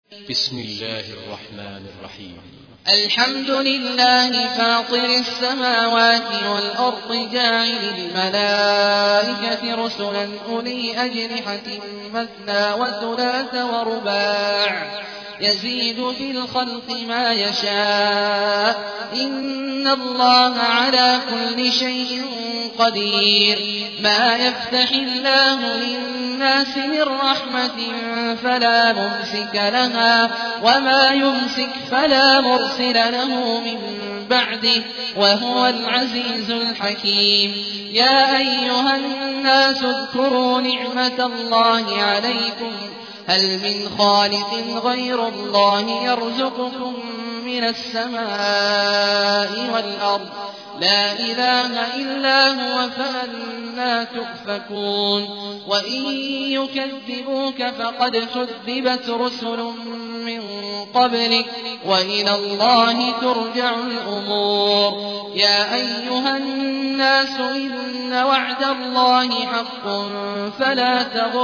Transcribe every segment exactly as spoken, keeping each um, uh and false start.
بسم الله الرحمن الرحيم. الحمد لله فاطر السماوات والأرض جاعل الملائكة رسلا أولي أجنحة مثنى وثلاث ورباع يزيد في الخلق ما يشاء إن الله على كل شيء قدير. ما يفتح الله للناس من رحمة فلا ممسك لها وما يمسك فلا مرسل له من بعده وهو العزيز الحكيم. يا أيها الناس اذكروا نعمة الله عليكم هل من خالق غير الله يرزقكم من السماء والأرض لا إله إلا هو فأنى تؤفكون. وإن يكذبوك فقد كذبت رسل من قبلك وإلى الله ترجع الأمور. يا أيها الناس إن وعد الله حق فلا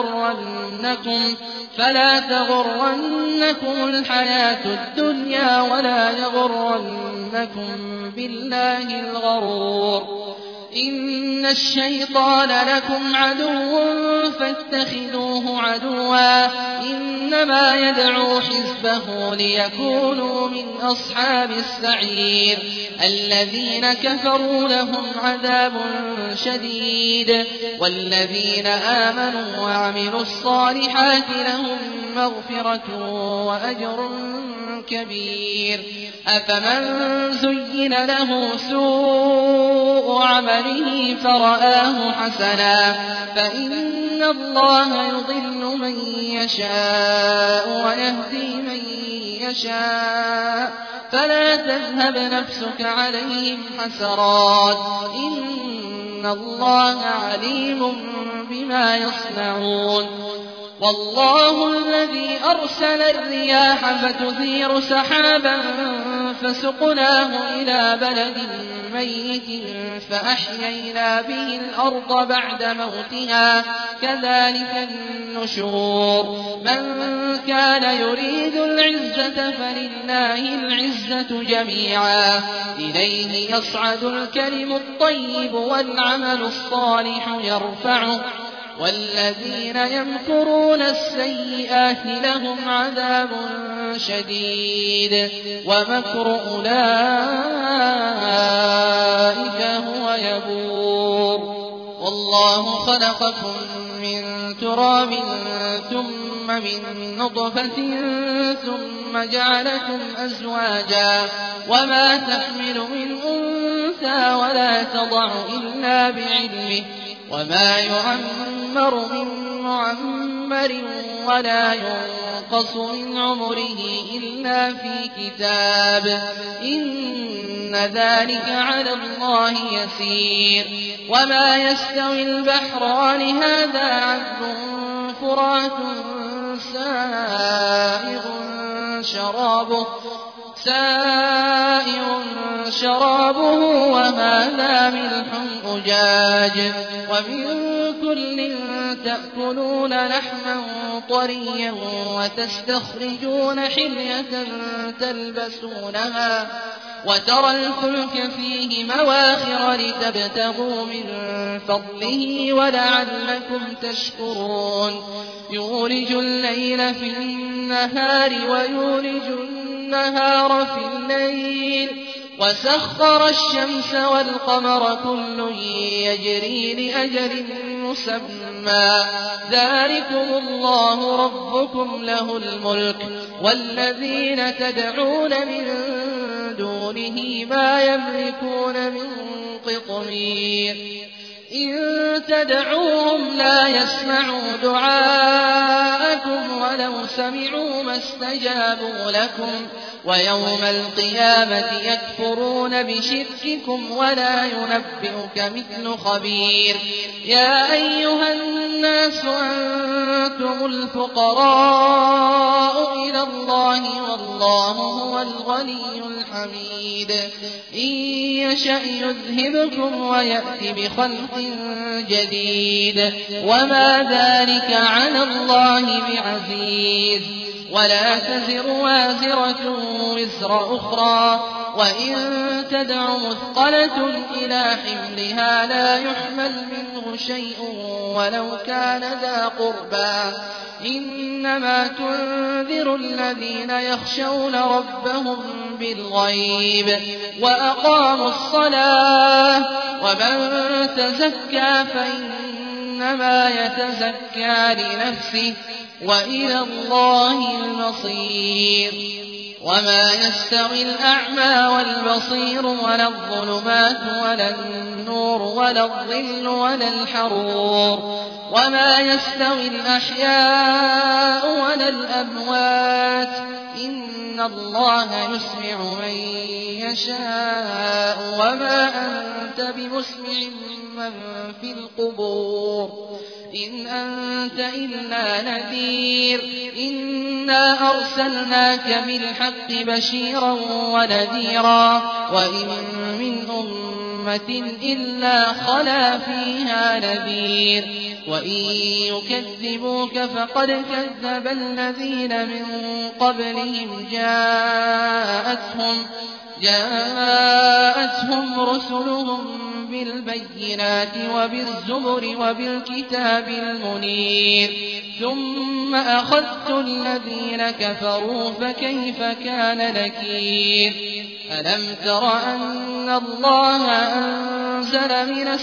تغرنكم فلا تغرنكم الحياة الدنيا ولا يغرنكم بالله الغرور. إن الشيطان لكم عدو فاتخذوه عدوا إنما يدعو حزبه ليكونوا من أصحاب السعير. الذين كفروا لهم عذاب شديد والذين آمنوا وعملوا الصالحات لهم مغفرة وأجر كبير. أفمن زين له سوء عمله فرآه حسنا فإن الله يضل من يشاء ويهدي من يشاء فلا تذهب نفسك عليهم حسرات إن الله عليم بما يصنعون. والله الذي أرسل الرياح فتثير سحابا فسقناه إلى بلد ميت فأحيينا به الأرض بعد موتها كذلك النشور. من كان يريد العزة فلله العزة جميعا إليه يصعد الكلم الطيب والعمل الصالح يرفعه والذين يمكرون السيئات لهم عذاب شديد ومكر أولئك هو يبور. والله خلقكم من تراب ثم من نطفة ثم جعلكم أزواجا وما تحمل من أنثى ولا تضع إلا بعلمه وما يعمر من معمر ولا ينقص من عمره إلا في كتاب إن ذلك على الله يسير. وما يستوي البحران هذا عذب فرات سائغ شرابه سائر شرابه وهذا ملح أجاج ومن كل تأكلون لحما طريا وتستخرجون حلية تلبسونها وترى الفلك فيه مواخر لتبتغوا من فضله ولعلكم تشكرون. يولج الليل في النهار ويولج النهار في الليل وسخر الشمس والقمر كل يجري لأجل مسمى ذلكم الله ربكم له الملك والذين تدعون من دونه ما يملكون من قطمير. إن تدعوهم لا يسمعوا دعاءكم ولو سمعوا ما استجابوا لكم ويوم القيامة يكفرون بشرككم ولا ينبئك مثل خبير. يا أيها الناس أنتم الفقراء إلى الله والله هو الغني الحميد. إن يشأ يذهبكم ويأتي بخلق جديد وما ذلك على الله بعزيز. ولا تزر وازرة وزر أخرى وإن تدع مثقلة إلى حملها لا يحمل منه شيء ولو كان ذا قربى إنما تنذر الذين يخشون ربهم بالغيب وأقاموا الصلاة ومن تزكى فإنما يتزكى لنفسه وإلى الله المصير وما يستوي الأعمى والبصير ولا الظلمات ولا النور ولا الظل ولا الحرور وما يستوي الأحياء ولا الأموات إن الله يسمع من يشاء وما أنت بمسمع من في القبور إن أنت إلا نذير إنا أرسلناك بالحق بشيرا ونذيرا وإن من أمة إلا خلا فيها نذير وإن يكذبوك فقد كذب الذين من قبلهم جاءتهم جاءتهم رسلهم بالبينات وبالزبر وبالكتاب المنير ثم أخذت الذين كفروا فكيف كان نكير ألم تر أن الله أنزل من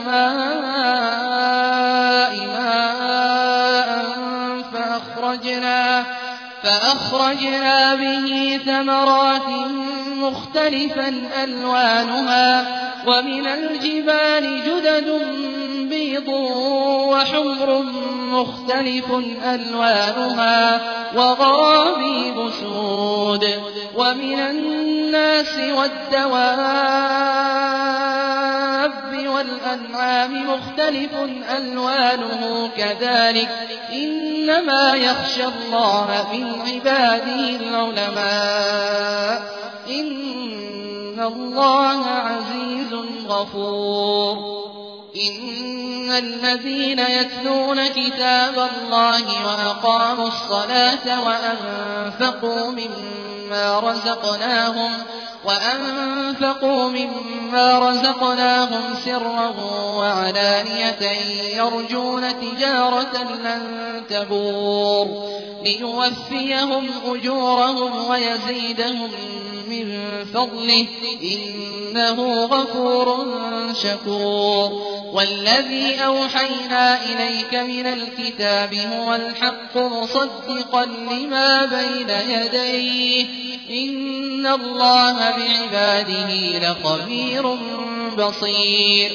السماء ماء فأخرجنا فأخرجنا به ثمرات مختلفا ألوانها ومن الجبال جدد بيض وحمر مختلف ألوانها وغرابيب سود ومن الناس والدواب والأنعام مختلف ألوانه كذلك إنما يخشى الله من عباده العلماء إن الله عزيز غفور إن الذين يتلون كتاب الله وأقاموا الصلاة وأنفقوا مما رزقناهم وأنفقوا مما رزقناهم سرا وعلانية يرجون تجارة لن تبور ليوفيهم أجورهم ويزيدهم من فضله إنه غفور شكور والذي أوحينا إليك من الكتاب هو الحق مصدقا لما بين يديه إن الله بعباده لخبير بصير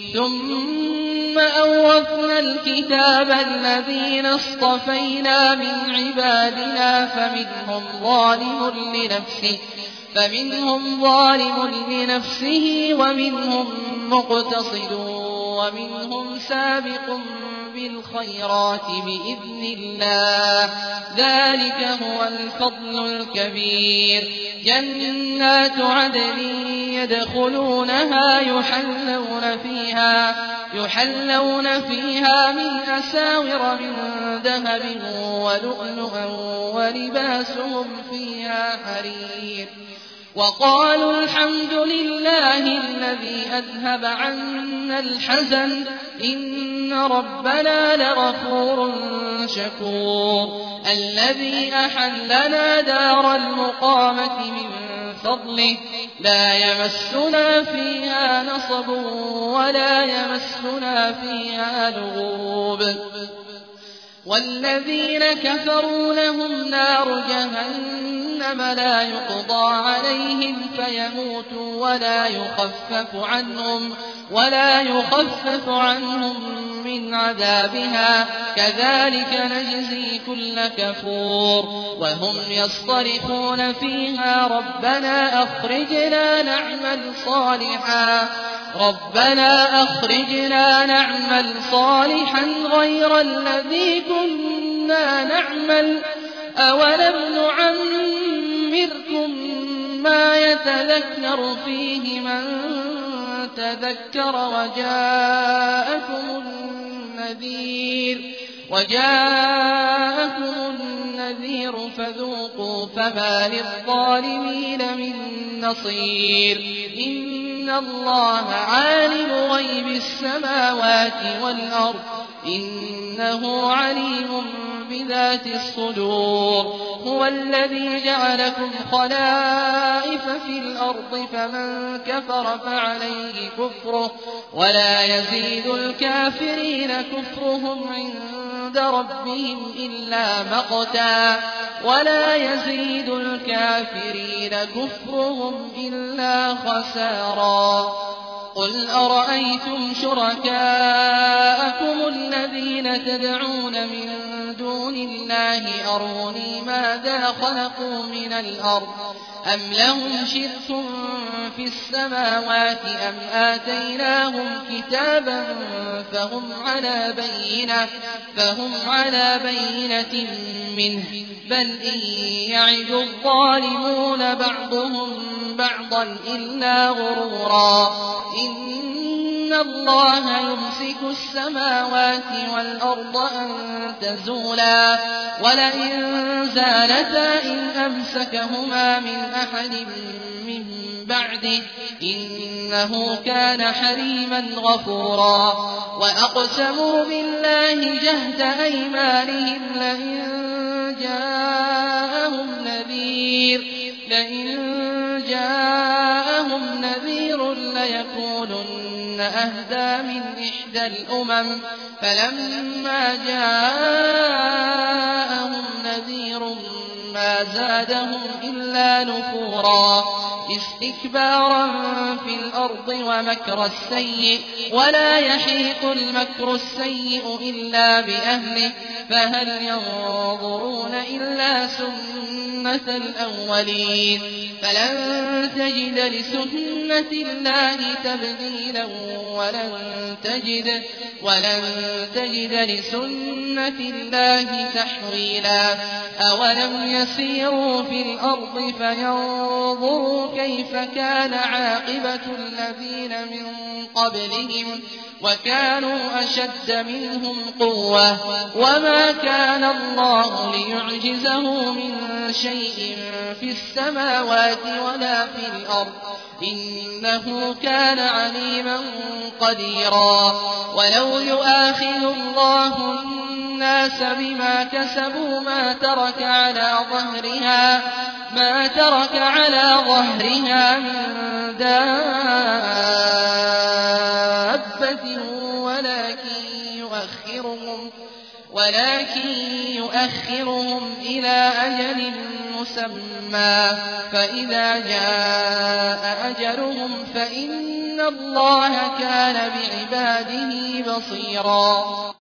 ثم أورثنا الكتاب الذين اصطفينا من عبادنا فمنهم ظالم لنفسه فمنهم ظالم لنفسه ومنهم مقتصد ومنهم سابق بالخيرات بإذن الله ذلك هو الفضل الكبير جنات عدن يدخلونها يحلون فيها يحلون فيها من أساور من ذهب ولؤلؤا ولباسهم فيها حرير وقالوا الحمد لله الذي أذهب عنا الحزن إن ربنا لغفور شكور الذي أحلنا دار المقامة من فضله لا يمسنا فيها نصب ولا يمسنا فيها لغوب والذين كفروا لهم نار جهنم لا يقضى عليهم فيموتوا ولا يخفف عنهم ولا يخفف عنهم من عذابها كذلك نجزي كل كفور وهم يصطرخون فيها ربنا أخرجنا نعمل صالحا ربنا أخرجنا نعمل صالحا غير الذي كنا نعمل أولم نعمركم ما يتذكر فيه من تذكر وجاءكم النذير وجاءكم النذير فذوقوا فما للظالمين من نصير إن الله عالم غيب السماوات والأرض إنه عليم بذات الصدور هو الذي جعلكم خلائف في الأرض فمن كفر فعليه كفره ولا يزيد الكافرين كفرهم عند ربهم إلا مقتا ولا يزيد الكافرين كفرهم إلا خسارا قل أرأيتم شركاءكم الذين تدعون من دون الله أروني ماذا خلقوا من الأرض أم لهم شرك في السماوات أم آتيناهم كتابا فهم على بينة فهم على بينة منه بل إن يعد الظالمون بعضهم بعضا إلا غرورا إن الله يمسك السماوات والأرض أن تزولا ولئن زالتا إن أمسكهما من أحد من بعده إنه كان حليما غفورا وأقسموا بالله جهد أيمانهم لئن جاءهم نذير لئن جاءهم نذير ليكونن أهدى من إحدى الأمم فلما جاءهم نذير ما زادهم إلا نفورا استكبارا في الأرض ومكر السيء ولا يحيق المكر السيء إلا بأهله فهل ينظرون إلا سنة الأولين فلن تجد لسنة الله تبديلا ولن تجد ولن تجد لسنة الله تحويلا أولم يسيروا في الأرض فينظروا كيف كان عاقبة الذين من قبلهم وكانوا أشد منهم قوة وما كان الله ليعجزه من شيء في السماوات ولا في الأرض إنه كان عليما قديرا ولو يؤاخذ الله الناس بما كسبوا ما ترك على ظهرها ما ترك على ظهرها من دابة ولكن يؤخرهم ولكن يؤخرهم إلى أجل مسمى فإذا جاء أجلهم فإن الله كان بعباده بصيرا